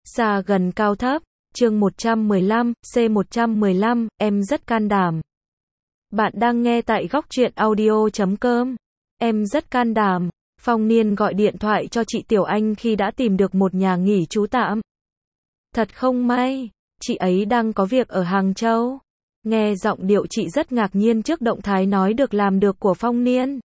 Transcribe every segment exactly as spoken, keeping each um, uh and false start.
Xa gần cao thấp, chương một trăm mười lăm, C một trăm mười lăm, em rất can đảm. Bạn đang nghe tại góc truyện audio chấm com. Em rất can đảm. Phong Niên gọi điện thoại cho chị Tiểu Anh khi đã tìm được một nhà nghỉ trú tạm. Thật không may, chị ấy đang có việc ở Hàng Châu. Nghe giọng điệu chị rất ngạc nhiên trước động thái nói được làm được của Phong Niên.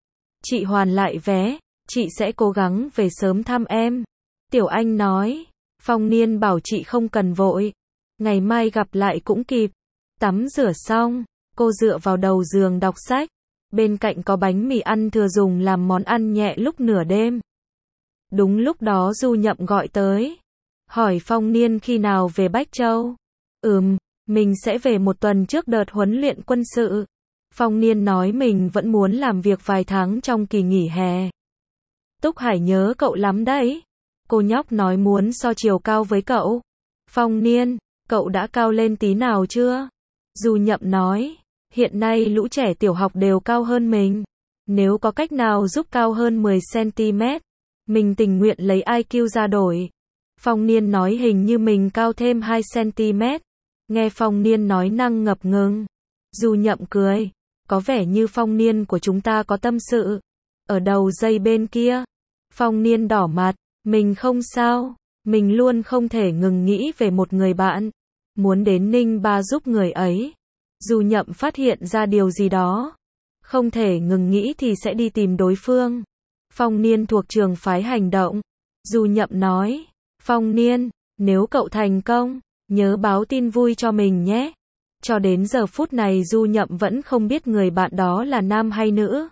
Chị hoàn lại vé, chị sẽ cố gắng về sớm thăm em. Tiểu Anh nói. Phong Niên bảo chị không cần vội. Ngày mai gặp lại cũng kịp. Tắm rửa xong, cô dựa vào đầu giường đọc sách. Bên cạnh có bánh mì ăn thừa dùng làm món ăn nhẹ lúc nửa đêm. Đúng lúc đó Du Nhậm gọi tới. Hỏi Phong Niên khi nào về Bách Châu. Ừm, mình sẽ về một tuần trước đợt huấn luyện quân sự. Phong Niên nói mình vẫn muốn làm việc vài tháng trong kỳ nghỉ hè. Túc Hải nhớ cậu lắm đấy. Cô nhóc nói muốn so chiều cao với cậu. Phong Niên, cậu đã cao lên tí nào chưa? Du Nhậm nói, hiện nay lũ trẻ tiểu học đều cao hơn mình. Nếu có cách nào giúp cao hơn mười xăng ti mét, mình tình nguyện lấy i kiu ra đổi. Phong Niên nói hình như mình cao thêm hai xăng ti mét. Nghe Phong Niên nói năng ngập ngừng. Du Nhậm cười, có vẻ như Phong Niên của chúng ta có tâm sự. Ở đầu dây bên kia, Phong Niên đỏ mặt. Mình không sao, mình luôn không thể ngừng nghĩ về một người bạn, muốn đến Ninh Ba giúp người ấy. Du Nhậm phát hiện ra điều gì đó, không thể ngừng nghĩ thì sẽ đi tìm đối phương. Phong Niên thuộc trường phái hành động. Du Nhậm nói, Phong Niên, nếu cậu thành công, nhớ báo tin vui cho mình nhé. Cho đến giờ phút này Du Nhậm vẫn không biết người bạn đó là nam hay nữ.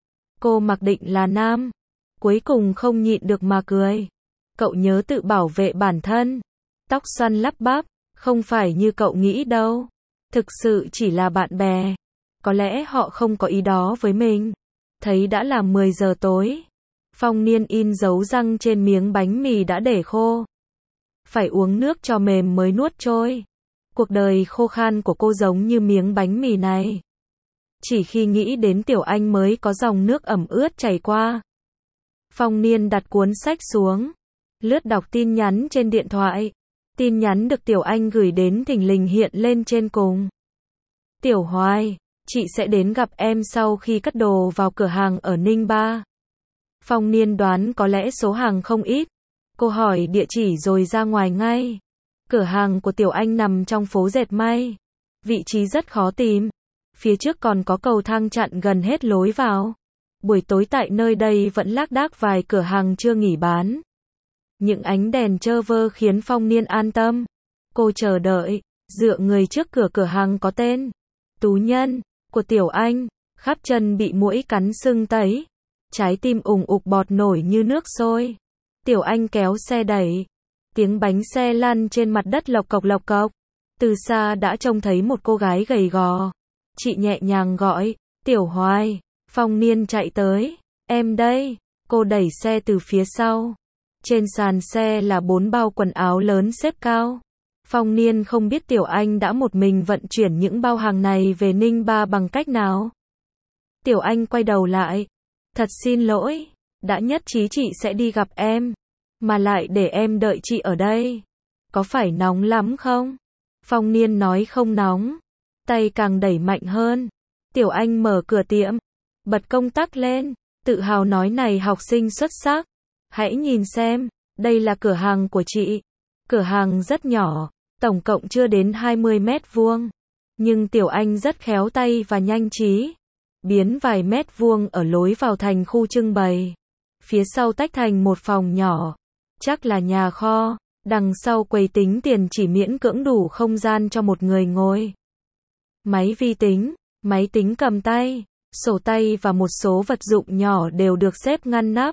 Cô mặc định là nam. Cuối cùng không nhịn được mà cười. Cậu nhớ tự bảo vệ bản thân. Tóc xoăn lắp bắp, không phải như cậu nghĩ đâu. Thực sự chỉ là bạn bè. Có lẽ họ không có ý đó với mình. Thấy đã là mười giờ tối. Phong Niên in dấu răng trên miếng bánh mì đã để khô. Phải uống nước cho mềm mới nuốt trôi. Cuộc đời khô khan của cô giống như miếng bánh mì này. Chỉ khi nghĩ đến Tiểu Anh mới có dòng nước ẩm ướt chảy qua. Phong Niên đặt cuốn sách xuống, lướt đọc tin nhắn trên điện thoại. Tin nhắn được Tiểu Anh gửi đến thình lình hiện lên trên cùng. Tiểu Hoài, chị sẽ đến gặp em sau khi cất đồ vào cửa hàng ở Ninh Ba. Phong Niên đoán có lẽ số hàng không ít. Cô hỏi địa chỉ rồi ra ngoài ngay. Cửa hàng của Tiểu Anh nằm trong phố dệt may. Vị trí rất khó tìm. Phía trước còn có cầu thang chặn gần hết lối vào. Buổi tối tại nơi đây vẫn lác đác vài cửa hàng chưa nghỉ bán. Những ánh đèn chơ vơ khiến Phong Niên an tâm. Cô chờ đợi, dựa người trước cửa cửa hàng có tên Tú Nhân, của Tiểu Anh, khắp chân bị muỗi cắn sưng tấy. Trái tim ùng ục bọt nổi như nước sôi. Tiểu Anh kéo xe đẩy. Tiếng bánh xe lăn trên mặt đất lộc cộc lộc cộc. Từ xa đã trông thấy một cô gái gầy gò. Chị nhẹ nhàng gọi, Tiểu Hoài. Phong Niên chạy tới. Em đây. Cô đẩy xe từ phía sau. Trên sàn xe là bốn bao quần áo lớn xếp cao. Phong Niên không biết Tiểu Anh đã một mình vận chuyển những bao hàng này về Ninh Ba bằng cách nào. Tiểu Anh quay đầu lại. Thật xin lỗi. Đã nhất trí chị sẽ đi gặp em. Mà lại để em đợi chị ở đây. Có phải nóng lắm không? Phong Niên nói không nóng. Tay càng đẩy mạnh hơn. Tiểu Anh mở cửa tiệm. Bật công tắc lên, tự hào nói này học sinh xuất sắc. Hãy nhìn xem, đây là cửa hàng của chị. Cửa hàng rất nhỏ, tổng cộng chưa đến hai mươi mét vuông. Nhưng Tiểu Anh rất khéo tay và nhanh trí. Biến vài mét vuông ở lối vào thành khu trưng bày. Phía sau tách thành một phòng nhỏ. Chắc là nhà kho, đằng sau quầy tính tiền chỉ miễn cưỡng đủ không gian cho một người ngồi. Máy vi tính, máy tính cầm tay. Sổ tay và một số vật dụng nhỏ đều được xếp ngăn nắp.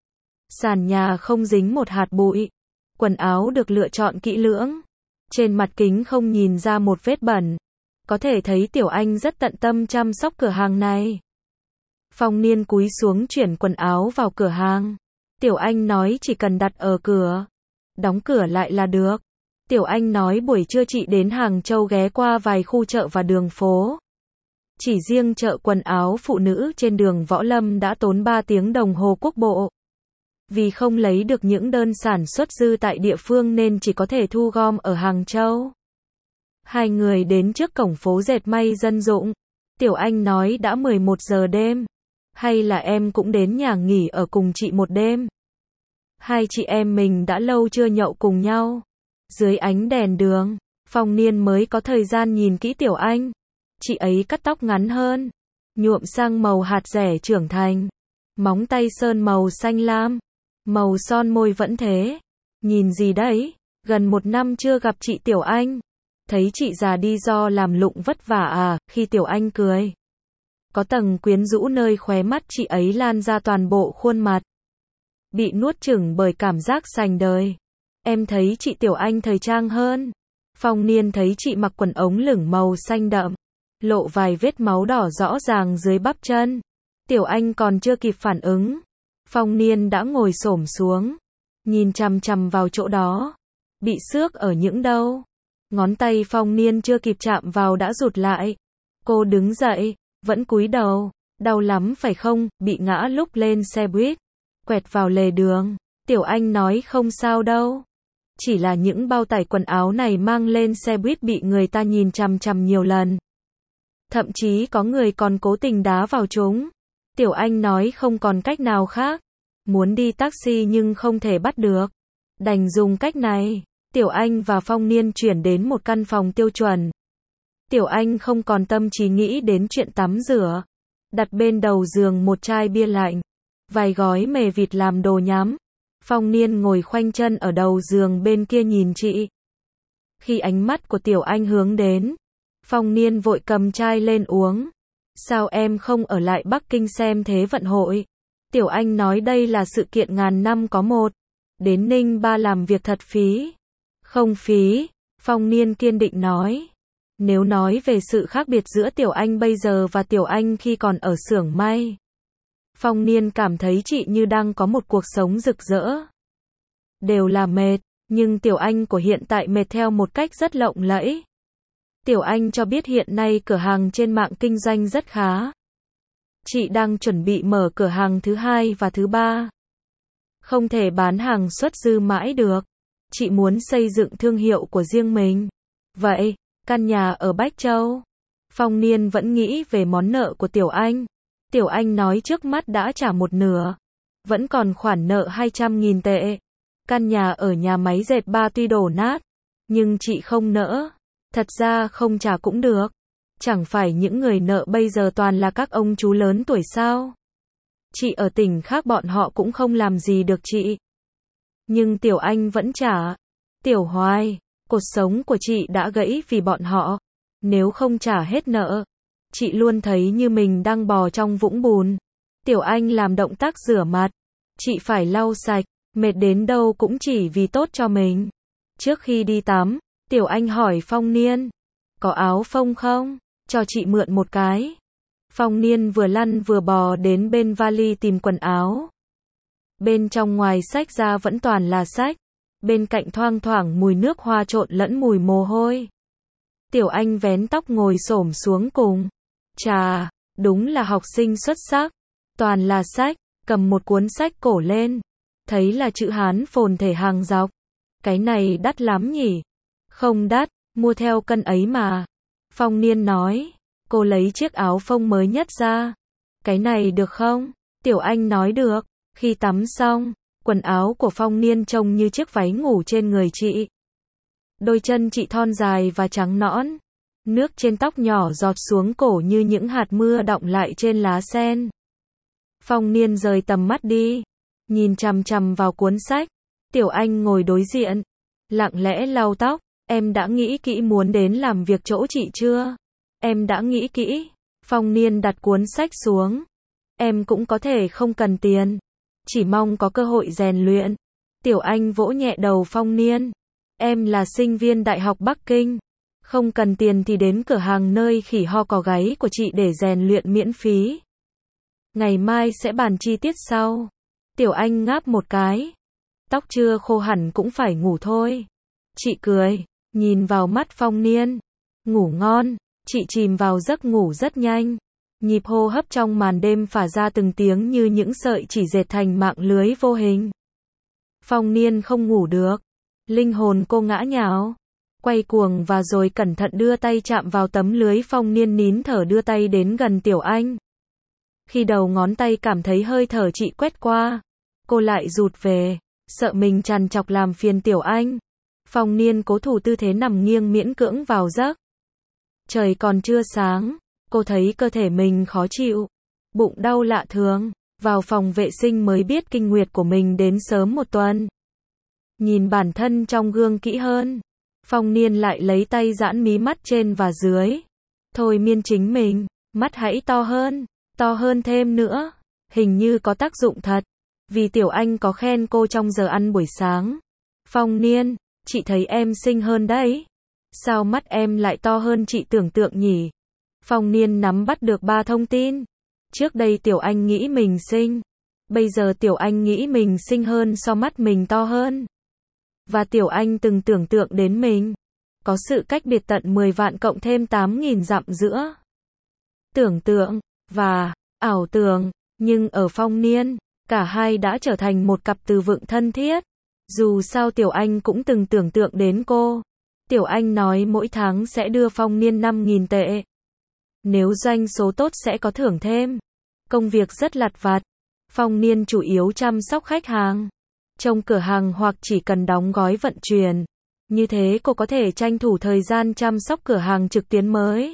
Sàn nhà không dính một hạt bụi. Quần áo được lựa chọn kỹ lưỡng. Trên mặt kính không nhìn ra một vết bẩn. Có thể thấy Tiểu Anh rất tận tâm chăm sóc cửa hàng này. Phong Niên cúi xuống chuyển quần áo vào cửa hàng. Tiểu Anh nói chỉ cần đặt ở cửa. Đóng cửa lại là được. Tiểu Anh nói buổi trưa chị đến Hàng Châu ghé qua vài khu chợ và đường phố. Chỉ riêng chợ quần áo phụ nữ trên đường Võ Lâm đã tốn ba tiếng đồng hồ quốc bộ. Vì không lấy được những đơn sản xuất dư tại địa phương nên chỉ có thể thu gom ở Hàng Châu. Hai người đến trước cổng phố dệt may Dân Dụng. Tiểu Anh nói đã mười một giờ đêm. Hay là em cũng đến nhà nghỉ ở cùng chị một đêm. Hai chị em mình đã lâu chưa nhậu cùng nhau. Dưới ánh đèn đường, Phong Niên mới có thời gian nhìn kỹ Tiểu Anh. Chị ấy cắt tóc ngắn hơn, nhuộm sang màu hạt dẻ trưởng thành. Móng tay sơn màu xanh lam. Màu son môi vẫn thế. Nhìn gì đấy? Gần một năm chưa gặp chị Tiểu Anh. Thấy chị già đi do làm lụng vất vả à? Khi Tiểu Anh cười, có tầng quyến rũ nơi khóe mắt chị ấy lan ra toàn bộ khuôn mặt. Bị nuốt chửng bởi cảm giác sành đời. Em thấy chị Tiểu Anh thời trang hơn. Phong Niên thấy chị mặc quần ống lửng màu xanh đậm, lộ vài vết máu đỏ rõ ràng dưới bắp chân. Tiểu Anh còn chưa kịp phản ứng, Phong Niên đã ngồi xổm xuống, nhìn chằm chằm vào chỗ đó. Bị xước ở những đâu? Ngón tay Phong Niên chưa kịp chạm vào đã rụt lại. Cô đứng dậy, vẫn cúi đầu. Đau lắm phải không? Bị ngã lúc lên xe buýt, quẹt vào lề đường. Tiểu Anh nói không sao đâu. Chỉ là những bao tải quần áo này mang lên xe buýt bị người ta nhìn chằm chằm nhiều lần. Thậm chí có người còn cố tình đá vào chúng. Tiểu Anh nói không còn cách nào khác. Muốn đi taxi nhưng không thể bắt được. Đành dùng cách này. Tiểu Anh và Phong Niên chuyển đến một căn phòng tiêu chuẩn. Tiểu Anh không còn tâm trí nghĩ đến chuyện tắm rửa. Đặt bên đầu giường một chai bia lạnh, vài gói mề vịt làm đồ nhắm. Phong Niên ngồi khoanh chân ở đầu giường bên kia nhìn chị. Khi ánh mắt của Tiểu Anh hướng đến, Phong Niên vội cầm chai lên uống. Sao em không ở lại Bắc Kinh xem Thế vận hội? Tiểu Anh nói đây là sự kiện ngàn năm có một. Đến Ninh Ba làm việc thật phí. Không phí, Phong Niên kiên định nói. Nếu nói về sự khác biệt giữa Tiểu Anh bây giờ và Tiểu Anh khi còn ở xưởng may, Phong Niên cảm thấy chị như đang có một cuộc sống rực rỡ. Đều là mệt, nhưng Tiểu Anh của hiện tại mệt theo một cách rất lộng lẫy. Tiểu Anh cho biết hiện nay cửa hàng trên mạng kinh doanh rất khá. Chị đang chuẩn bị mở cửa hàng thứ hai và thứ ba. Không thể bán hàng xuất dư mãi được. Chị muốn xây dựng thương hiệu của riêng mình. Vậy, căn nhà ở Bách Châu. Phong Niên vẫn nghĩ về món nợ của Tiểu Anh. Tiểu Anh nói trước mắt đã trả một nửa. Vẫn còn khoản nợ hai trăm nghìn tệ. Căn nhà ở nhà máy dệt ba tuy đổ nát, nhưng chị không nỡ. Thật ra không trả cũng được. Chẳng phải những người nợ bây giờ toàn là các ông chú lớn tuổi sao? Chị ở tỉnh khác bọn họ cũng không làm gì được chị. Nhưng Tiểu Anh vẫn trả. Tiểu Hoài, cuộc sống của chị đã gãy vì bọn họ. Nếu không trả hết nợ, chị luôn thấy như mình đang bò trong vũng bùn. Tiểu Anh làm động tác rửa mặt. Chị phải lau sạch, mệt đến đâu cũng chỉ vì tốt cho mình. Trước khi đi tắm, Tiểu Anh hỏi Phong Niên, có áo phông không? Cho chị mượn một cái. Phong Niên vừa lăn vừa bò đến bên vali tìm quần áo. Bên trong ngoài xách ra vẫn toàn là sách. Bên cạnh thoang thoảng mùi nước hoa trộn lẫn mùi mồ hôi. Tiểu Anh vén tóc ngồi xổm xuống cùng. Chà, đúng là học sinh xuất sắc. Toàn là sách, cầm một cuốn sách cổ lên. Thấy là chữ Hán phồn thể hàng dọc. Cái này đắt lắm nhỉ? Không đắt, mua theo cân ấy mà. Phong Niên nói. Cô lấy chiếc áo phông mới nhất ra. Cái này được không? Tiểu Anh nói được. Khi tắm xong, quần áo của Phong Niên trông như chiếc váy ngủ trên người chị. Đôi chân chị thon dài và trắng nõn. Nước trên tóc nhỏ giọt xuống cổ như những hạt mưa đọng lại trên lá sen. Phong Niên rời tầm mắt đi, nhìn chằm chằm vào cuốn sách. Tiểu Anh ngồi đối diện, lặng lẽ lau tóc. Em đã nghĩ kỹ muốn đến làm việc chỗ chị chưa? Em đã nghĩ kỹ. Phong Niên đặt cuốn sách xuống. Em cũng có thể không cần tiền. Chỉ mong có cơ hội rèn luyện. Tiểu Anh vỗ nhẹ đầu Phong Niên. Em là sinh viên Đại học Bắc Kinh. Không cần tiền thì đến cửa hàng nơi khỉ ho cò gáy của chị để rèn luyện miễn phí. Ngày mai sẽ bàn chi tiết sau. Tiểu Anh ngáp một cái. Tóc chưa khô hẳn cũng phải ngủ thôi. Chị cười, nhìn vào mắt Phong Niên. Ngủ ngon. Chị chìm vào giấc ngủ rất nhanh. Nhịp hô hấp trong màn đêm phả ra từng tiếng như những sợi chỉ dệt thành mạng lưới vô hình. Phong Niên không ngủ được. Linh hồn cô ngã nhào, quay cuồng và rồi cẩn thận đưa tay chạm vào tấm lưới. Phong Niên nín thở đưa tay đến gần Tiểu Anh. Khi đầu ngón tay cảm thấy hơi thở chị quét qua, cô lại rụt về, sợ mình trằn trọc làm phiền Tiểu Anh. Phong Niên cố thủ tư thế nằm nghiêng miễn cưỡng vào giấc. Trời còn chưa sáng, cô thấy cơ thể mình khó chịu, bụng đau lạ thường. Vào phòng vệ sinh mới biết kinh nguyệt của mình đến sớm một tuần. Nhìn bản thân trong gương kỹ hơn, Phong Niên lại lấy tay giãn mí mắt trên và dưới. Thôi miên chính mình, mắt hãy to hơn, to hơn thêm nữa. Hình như có tác dụng thật, vì Tiểu Anh có khen cô trong giờ ăn buổi sáng. Phong Niên, chị thấy em xinh hơn đấy. Sao mắt em lại to hơn chị tưởng tượng nhỉ? Phong Niên nắm bắt được ba thông tin. Trước đây Tiểu Anh nghĩ mình xinh. Bây giờ Tiểu Anh nghĩ mình xinh hơn so mắt mình to hơn. Và Tiểu Anh từng tưởng tượng đến mình. Có sự cách biệt tận mười vạn cộng thêm tám nghìn dặm giữa tưởng tượng và ảo tưởng. Nhưng ở Phong Niên, cả hai đã trở thành một cặp từ vựng thân thiết. Dù sao Tiểu Anh cũng từng tưởng tượng đến cô. Tiểu Anh nói mỗi tháng sẽ đưa Phong Niên năm nghìn tệ. Nếu doanh số tốt sẽ có thưởng thêm. Công việc rất lặt vặt. Phong Niên chủ yếu chăm sóc khách hàng, trông cửa hàng hoặc chỉ cần đóng gói vận chuyển. Như thế cô có thể tranh thủ thời gian chăm sóc cửa hàng trực tuyến mới.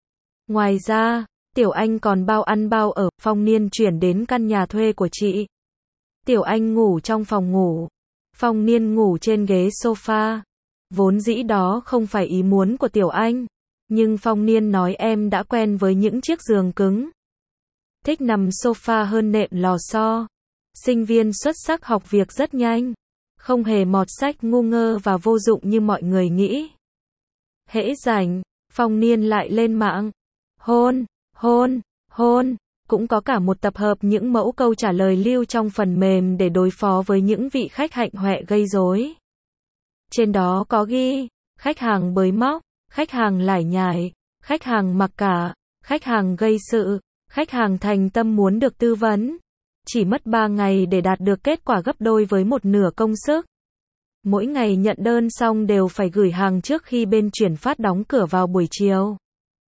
Ngoài ra, Tiểu Anh còn bao ăn bao ở. Phong Niên chuyển đến căn nhà thuê của chị. Tiểu Anh ngủ trong phòng ngủ. Phong Niên ngủ trên ghế sofa. Vốn dĩ đó không phải ý muốn của Tiểu Anh. Nhưng Phong Niên nói em đã quen với những chiếc giường cứng. Thích nằm sofa hơn nệm lò xo. Sinh viên xuất sắc học việc rất nhanh. Không hề mọt sách ngu ngơ và vô dụng như mọi người nghĩ. Hễ rảnh, Phong Niên lại lên mạng. Hôn, hôn, hôn. Cũng có cả một tập hợp những mẫu câu trả lời lưu trong phần mềm để đối phó với những vị khách hạnh hoẹ gây rối. Trên đó có ghi, khách hàng bới móc, khách hàng lải nhải, khách hàng mặc cả, khách hàng gây sự, khách hàng thành tâm muốn được tư vấn. Chỉ mất ba ngày để đạt được kết quả gấp đôi với một nửa công sức. Mỗi ngày nhận đơn xong đều phải gửi hàng trước khi bên chuyển phát đóng cửa vào buổi chiều.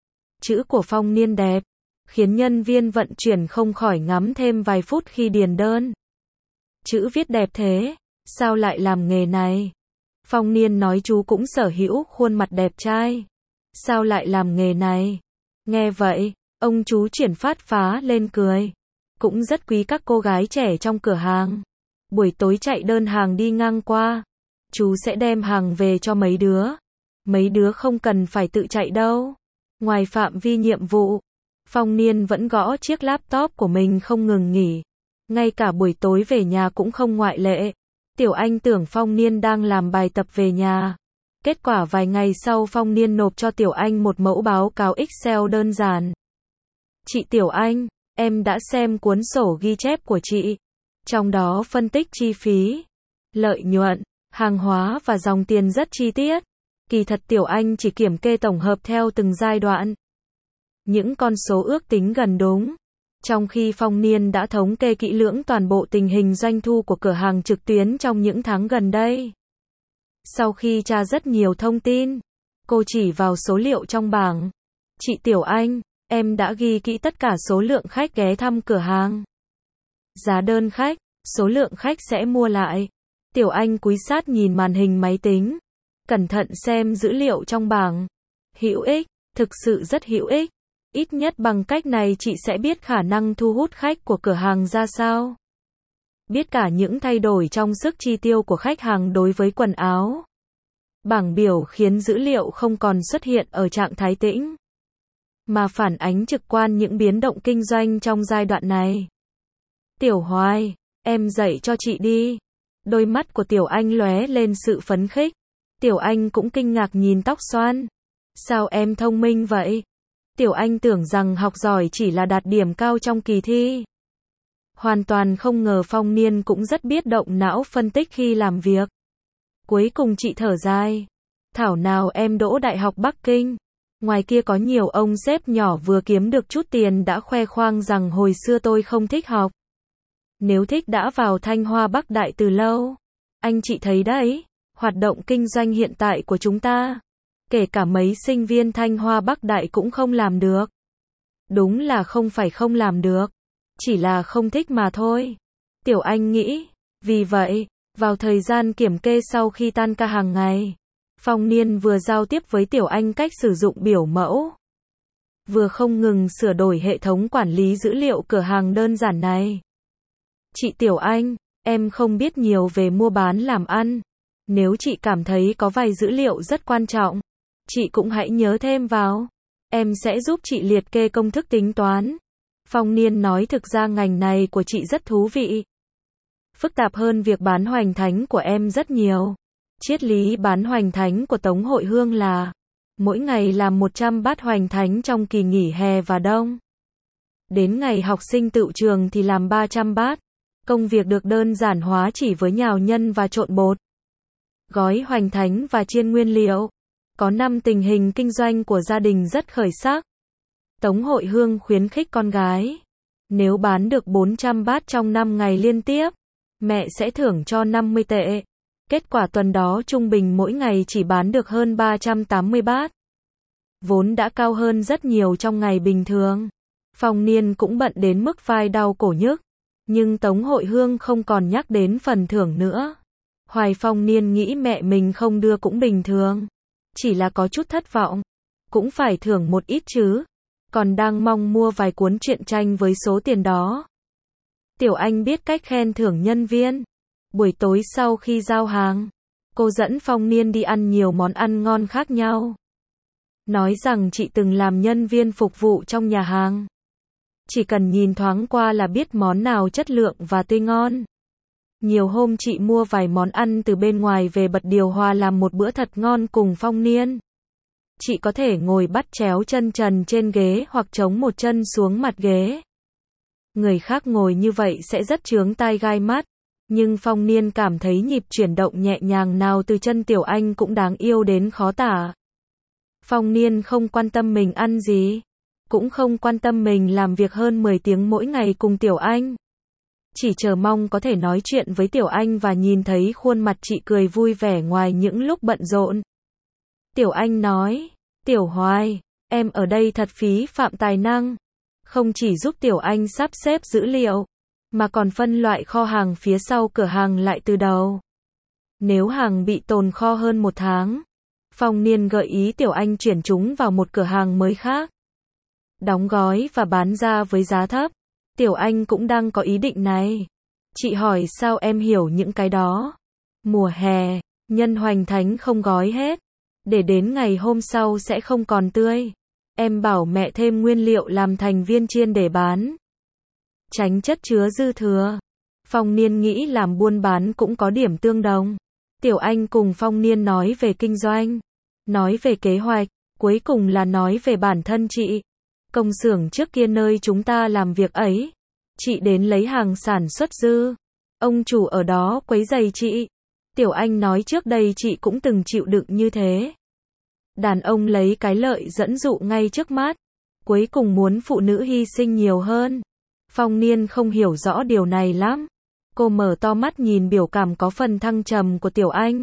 Chữ của Phong Niên đẹp, khiến nhân viên vận chuyển không khỏi ngắm thêm vài phút khi điền đơn. Chữ viết đẹp thế, sao lại làm nghề này? Phong Niên nói chú cũng sở hữu khuôn mặt đẹp trai. Sao lại làm nghề này? Nghe vậy, ông chú chuyển phát phá lên cười. Cũng rất quý các cô gái trẻ trong cửa hàng. Buổi tối chạy đơn hàng đi ngang qua, chú sẽ đem hàng về cho mấy đứa. Mấy đứa không cần phải tự chạy đâu. Ngoài phạm vi nhiệm vụ, Phong Niên vẫn gõ chiếc laptop của mình không ngừng nghỉ. Ngay cả buổi tối về nhà cũng không ngoại lệ. Tiểu Anh tưởng Phong Niên đang làm bài tập về nhà. Kết quả vài ngày sau Phong Niên nộp cho Tiểu Anh một mẫu báo cáo Excel đơn giản. Chị Tiểu Anh, em đã xem cuốn sổ ghi chép của chị. Trong đó phân tích chi phí, lợi nhuận, hàng hóa và dòng tiền rất chi tiết. Kỳ thật Tiểu Anh chỉ kiểm kê tổng hợp theo từng giai đoạn. Những con số ước tính gần đúng. Trong khi Phong Niên đã thống kê kỹ lưỡng toàn bộ tình hình doanh thu của cửa hàng trực tuyến trong những tháng gần đây. Sau khi tra rất nhiều thông tin, cô chỉ vào số liệu trong bảng. Chị Tiểu Anh, em đã ghi kỹ tất cả số lượng khách ghé thăm cửa hàng. Giá đơn khách, số lượng khách sẽ mua lại. Tiểu Anh cúi sát nhìn màn hình máy tính, cẩn thận xem dữ liệu trong bảng. Hữu ích, thực sự rất hữu ích. Ít nhất bằng cách này chị sẽ biết khả năng thu hút khách của cửa hàng ra sao. Biết cả những thay đổi trong sức chi tiêu của khách hàng đối với quần áo. Bảng biểu khiến dữ liệu không còn xuất hiện ở trạng thái tĩnh, mà phản ánh trực quan những biến động kinh doanh trong giai đoạn này. Tiểu Hoài, em dạy cho chị đi. Đôi mắt của Tiểu Anh lóe lên sự phấn khích. Tiểu Anh cũng kinh ngạc nhìn tóc xoăn. Sao em thông minh vậy? Tiểu Anh tưởng rằng học giỏi chỉ là đạt điểm cao trong kỳ thi. Hoàn toàn không ngờ Phong Niên cũng rất biết động não phân tích khi làm việc. Cuối cùng chị thở dài. Thảo nào em đỗ Đại học Bắc Kinh. Ngoài kia có nhiều ông sếp nhỏ vừa kiếm được chút tiền đã khoe khoang rằng hồi xưa tôi không thích học. Nếu thích đã vào Thanh Hoa Bắc Đại từ lâu. Anh chị thấy đấy, hoạt động kinh doanh hiện tại của chúng ta, kể cả mấy sinh viên Thanh Hoa Bắc Đại cũng không làm được. Đúng là không phải không làm được, chỉ là không thích mà thôi. Tiểu Anh nghĩ, vì vậy, vào thời gian kiểm kê sau khi tan ca hàng ngày, Phong Niên vừa giao tiếp với Tiểu Anh cách sử dụng biểu mẫu, vừa không ngừng sửa đổi hệ thống quản lý dữ liệu cửa hàng đơn giản này. Chị Tiểu Anh, em không biết nhiều về mua bán làm ăn. Nếu chị cảm thấy có vài dữ liệu rất quan trọng, chị cũng hãy nhớ thêm vào. Em sẽ giúp chị liệt kê công thức tính toán. Phong Niên nói thực ra ngành này của chị rất thú vị. Phức tạp hơn việc bán hoành thánh của em rất nhiều. Triết lý bán hoành thánh của Tống Hội Hương là mỗi ngày làm một trăm bát hoành thánh trong kỳ nghỉ hè và đông. Đến ngày học sinh tựu trường thì làm ba trăm bát. Công việc được đơn giản hóa chỉ với nhào nhân và trộn bột, gói hoành thánh và chiên nguyên liệu. Có năm tình hình kinh doanh của gia đình rất khởi sắc. Tống Hội Hương khuyến khích con gái, nếu bán được bốn trăm bát trong năm ngày liên tiếp, mẹ sẽ thưởng cho năm mươi tệ. Kết quả tuần đó trung bình mỗi ngày chỉ bán được hơn ba trăm tám mươi bát. Vốn đã cao hơn rất nhiều trong ngày bình thường. Phong Niên cũng bận đến mức vai đau cổ nhức. Nhưng Tống Hội Hương không còn nhắc đến phần thưởng nữa. Hoài Phong Niên nghĩ mẹ mình không đưa cũng bình thường. Chỉ là có chút thất vọng. Cũng phải thưởng một ít chứ. Còn đang mong mua vài cuốn truyện tranh với số tiền đó. Tiểu Anh biết cách khen thưởng nhân viên. Buổi tối sau khi giao hàng, cô dẫn Phong Niên đi ăn nhiều món ăn ngon khác nhau. Nói rằng chị từng làm nhân viên phục vụ trong nhà hàng. Chỉ cần nhìn thoáng qua là biết món nào chất lượng và tươi ngon. Nhiều hôm chị mua vài món ăn từ bên ngoài về bật điều hòa làm một bữa thật ngon cùng Phong Niên. Chị có thể ngồi bắt chéo chân trần trên ghế hoặc chống một chân xuống mặt ghế. Người khác ngồi như vậy sẽ rất chướng tai gai mắt. Nhưng Phong Niên cảm thấy nhịp chuyển động nhẹ nhàng nào từ chân Tiểu Anh cũng đáng yêu đến khó tả. Phong Niên không quan tâm mình ăn gì. Cũng không quan tâm mình làm việc hơn mười tiếng mỗi ngày cùng Tiểu Anh. Chỉ chờ mong có thể nói chuyện với Tiểu Anh và nhìn thấy khuôn mặt chị cười vui vẻ ngoài những lúc bận rộn. Tiểu Anh nói, Tiểu Hoài, em ở đây thật phí phạm tài năng. Không chỉ giúp Tiểu Anh sắp xếp dữ liệu, mà còn phân loại kho hàng phía sau cửa hàng lại từ đầu. Nếu hàng bị tồn kho hơn một tháng, Phong Niên gợi ý Tiểu Anh chuyển chúng vào một cửa hàng mới khác. Đóng gói và bán ra với giá thấp. Tiểu Anh cũng đang có ý định này. Chị hỏi sao em hiểu những cái đó. Mùa hè, nhân hoành thánh không gói hết. Để đến ngày hôm sau sẽ không còn tươi. Em bảo mẹ thêm nguyên liệu làm thành viên chiên để bán. Tránh chất chứa dư thừa. Phong Niên nghĩ làm buôn bán cũng có điểm tương đồng. Tiểu Anh cùng Phong Niên nói về kinh doanh. Nói về kế hoạch. Cuối cùng là nói về bản thân chị. Công xưởng trước kia nơi chúng ta làm việc ấy. Chị đến lấy hàng sản xuất dư. Ông chủ ở đó quấy rầy chị. Tiểu Anh nói trước đây chị cũng từng chịu đựng như thế. Đàn ông lấy cái lợi dẫn dụ ngay trước mắt. Cuối cùng muốn phụ nữ hy sinh nhiều hơn. Phong Niên không hiểu rõ điều này lắm. Cô mở to mắt nhìn biểu cảm có phần thăng trầm của Tiểu Anh.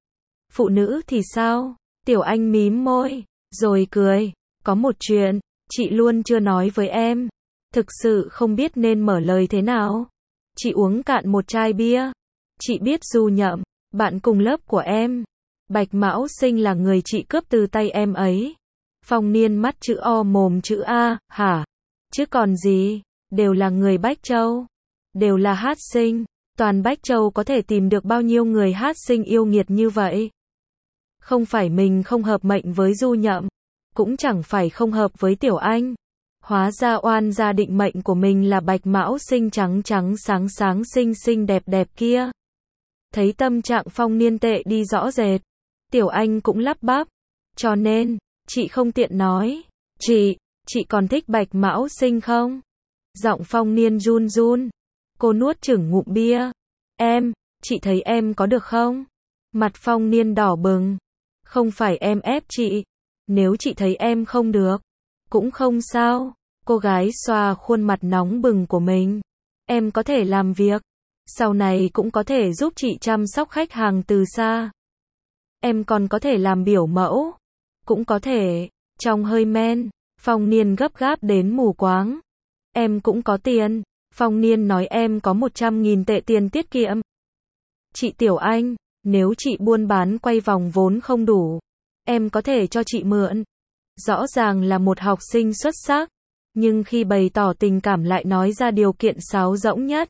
Phụ nữ thì sao? Tiểu Anh mím môi, rồi cười. Có một chuyện, chị luôn chưa nói với em. Thực sự không biết nên mở lời thế nào. Chị uống cạn một chai bia. Chị biết Du Nhậm, bạn cùng lớp của em. Bạch Mão Sinh là người chị cướp từ tay em ấy. Phong Niên mắt chữ O mồm chữ A, hả? Chứ còn gì, đều là người Bách Châu. Đều là hát sinh. Toàn Bách Châu có thể tìm được bao nhiêu người hát sinh yêu nghiệt như vậy. Không phải mình không hợp mệnh với Du Nhậm. Cũng chẳng phải không hợp với Tiểu Anh. Hóa ra oan gia định mệnh của mình là Bạch Mão Sinh trắng trắng sáng sáng xinh xinh đẹp đẹp kia. Thấy tâm trạng Phong Niên tệ đi rõ rệt. Tiểu Anh cũng lắp bắp. Cho nên, chị không tiện nói. Chị, chị còn thích Bạch Mão Sinh không? Giọng Phong Niên run run. Cô nuốt chửng ngụm bia. Em, chị thấy em có được không? Mặt Phong Niên đỏ bừng. Không phải em ép chị. Nếu chị thấy em không được, cũng không sao. Cô gái xoa khuôn mặt nóng bừng của mình. Em có thể làm việc. Sau này cũng có thể giúp chị chăm sóc khách hàng từ xa. Em còn có thể làm biểu mẫu. Cũng có thể. Trong hơi men, Phong Niên gấp gáp đến mù quáng. Em cũng có tiền. Phong Niên nói em có một trăm nghìn tệ tiền tiết kiệm. Chị Tiểu Anh, nếu chị buôn bán quay vòng vốn không đủ, em có thể cho chị mượn. Rõ ràng là một học sinh xuất sắc, nhưng khi bày tỏ tình cảm lại nói ra điều kiện sáo rỗng nhất.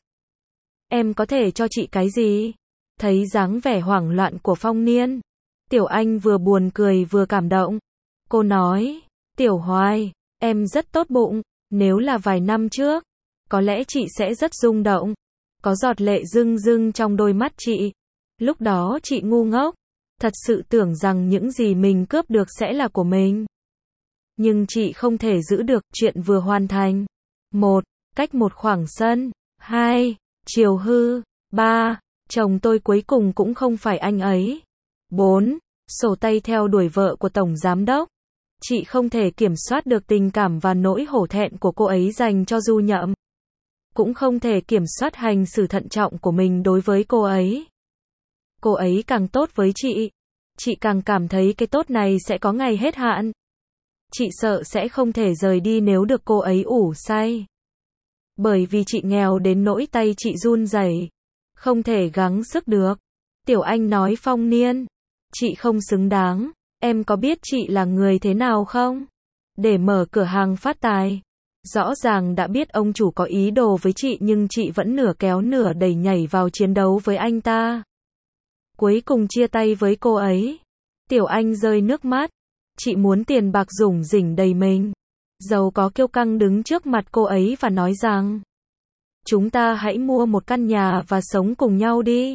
Em có thể cho chị cái gì? Thấy dáng vẻ hoảng loạn của Phong Niên, Tiểu Anh vừa buồn cười vừa cảm động. Cô nói, Tiểu Hoài, em rất tốt bụng, nếu là vài năm trước, có lẽ chị sẽ rất rung động. Có giọt lệ rưng rưng trong đôi mắt chị. Lúc đó chị ngu ngốc, thật sự tưởng rằng những gì mình cướp được sẽ là của mình. Nhưng chị không thể giữ được, chuyện vừa hoàn thành. Một, cách một khoảng sân. Hai, chiều hư. Ba, chồng tôi cuối cùng cũng không phải anh ấy. Bốn, sổ tay theo đuổi vợ của tổng giám đốc. Chị không thể kiểm soát được tình cảm và nỗi hổ thẹn của cô ấy dành cho Du Nhậm. Cũng không thể kiểm soát hành xử thận trọng của mình đối với cô ấy. Cô ấy càng tốt với chị, chị càng cảm thấy cái tốt này sẽ có ngày hết hạn. Chị sợ sẽ không thể rời đi nếu được cô ấy ủ say. Bởi vì chị nghèo đến nỗi tay chị run rẩy, không thể gắng sức được. Tiểu Anh nói Phong Niên, chị không xứng đáng, em có biết chị là người thế nào không? Để mở cửa hàng phát tài. Rõ ràng đã biết ông chủ có ý đồ với chị nhưng chị vẫn nửa kéo nửa đẩy nhảy vào chiến đấu với anh ta. Cuối cùng chia tay với cô ấy. Tiểu Anh rơi nước mắt. Chị muốn tiền bạc rủng rỉnh đầy mình. Giàu có kiêu căng đứng trước mặt cô ấy và nói rằng, chúng ta hãy mua một căn nhà và sống cùng nhau đi.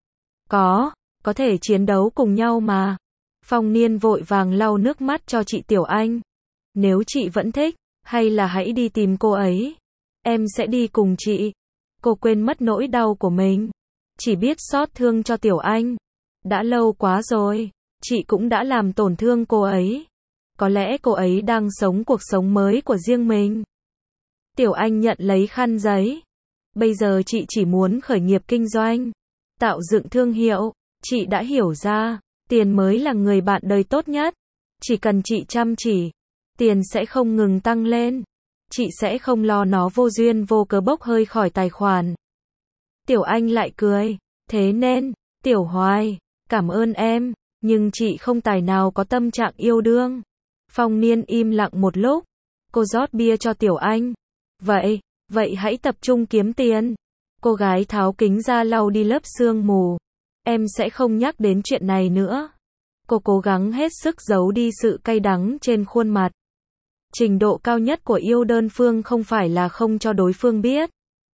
Có, có thể chiến đấu cùng nhau mà. Phong Niên vội vàng lau nước mắt cho chị Tiểu Anh. Nếu chị vẫn thích, hay là hãy đi tìm cô ấy. Em sẽ đi cùng chị. Cô quên mất nỗi đau của mình. Chỉ biết xót thương cho Tiểu Anh. Đã lâu quá rồi. Chị cũng đã làm tổn thương cô ấy. Có lẽ cô ấy đang sống cuộc sống mới của riêng mình. Tiểu Anh nhận lấy khăn giấy. Bây giờ chị chỉ muốn khởi nghiệp kinh doanh. Tạo dựng thương hiệu. Chị đã hiểu ra. Tiền mới là người bạn đời tốt nhất. Chỉ cần chị chăm chỉ, tiền sẽ không ngừng tăng lên. Chị sẽ không lo nó vô duyên vô cớ bốc hơi khỏi tài khoản. Tiểu Anh lại cười. Thế nên, Tiểu Hoài, cảm ơn em, nhưng chị không tài nào có tâm trạng yêu đương. Phong Niên im lặng một lúc. Cô rót bia cho Tiểu Anh. Vậy, vậy hãy tập trung kiếm tiền. Cô gái tháo kính ra lau đi lớp sương mù. Em sẽ không nhắc đến chuyện này nữa. Cô cố gắng hết sức giấu đi sự cay đắng trên khuôn mặt. Trình độ cao nhất của yêu đơn phương không phải là không cho đối phương biết,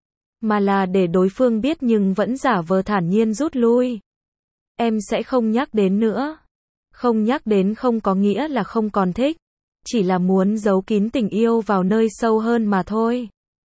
mà là để đối phương biết nhưng vẫn giả vờ thản nhiên rút lui. Em sẽ không nhắc đến nữa. Không nhắc đến không có nghĩa là không còn thích, chỉ là muốn giấu kín tình yêu vào nơi sâu hơn mà thôi.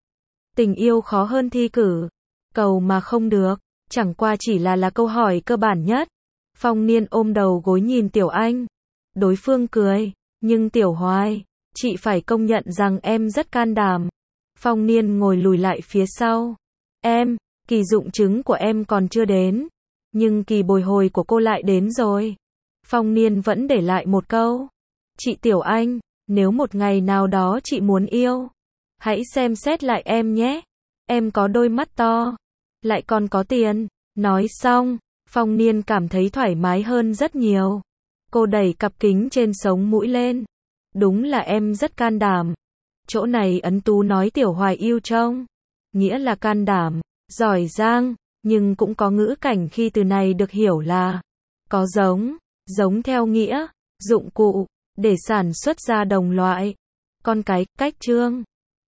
Tình yêu khó hơn thi cử, cầu mà không được, chẳng qua chỉ là là câu hỏi cơ bản nhất. Phong Niên ôm đầu gối nhìn Tiểu Anh. Đối phương cười, nhưng Tiểu Hoài, chị phải công nhận rằng em rất can đảm. Phong Niên ngồi lùi lại phía sau. Em, kỳ dụng chứng của em còn chưa đến, nhưng kỳ bồi hồi của cô lại đến rồi. Phong Niên vẫn để lại một câu. Chị Tiểu Anh, nếu một ngày nào đó chị muốn yêu, hãy xem xét lại em nhé. Em có đôi mắt to, lại còn có tiền. Nói xong, Phong Niên cảm thấy thoải mái hơn rất nhiều. Cô đẩy cặp kính trên sống mũi lên. Đúng là em rất can đảm. Chỗ này ấn tú nói Tiểu Hoài yêu trông, nghĩa là can đảm, giỏi giang, nhưng cũng có ngữ cảnh khi từ này được hiểu là có giống, giống theo nghĩa, dụng cụ, để sản xuất ra đồng loại. Con cái, cách chương.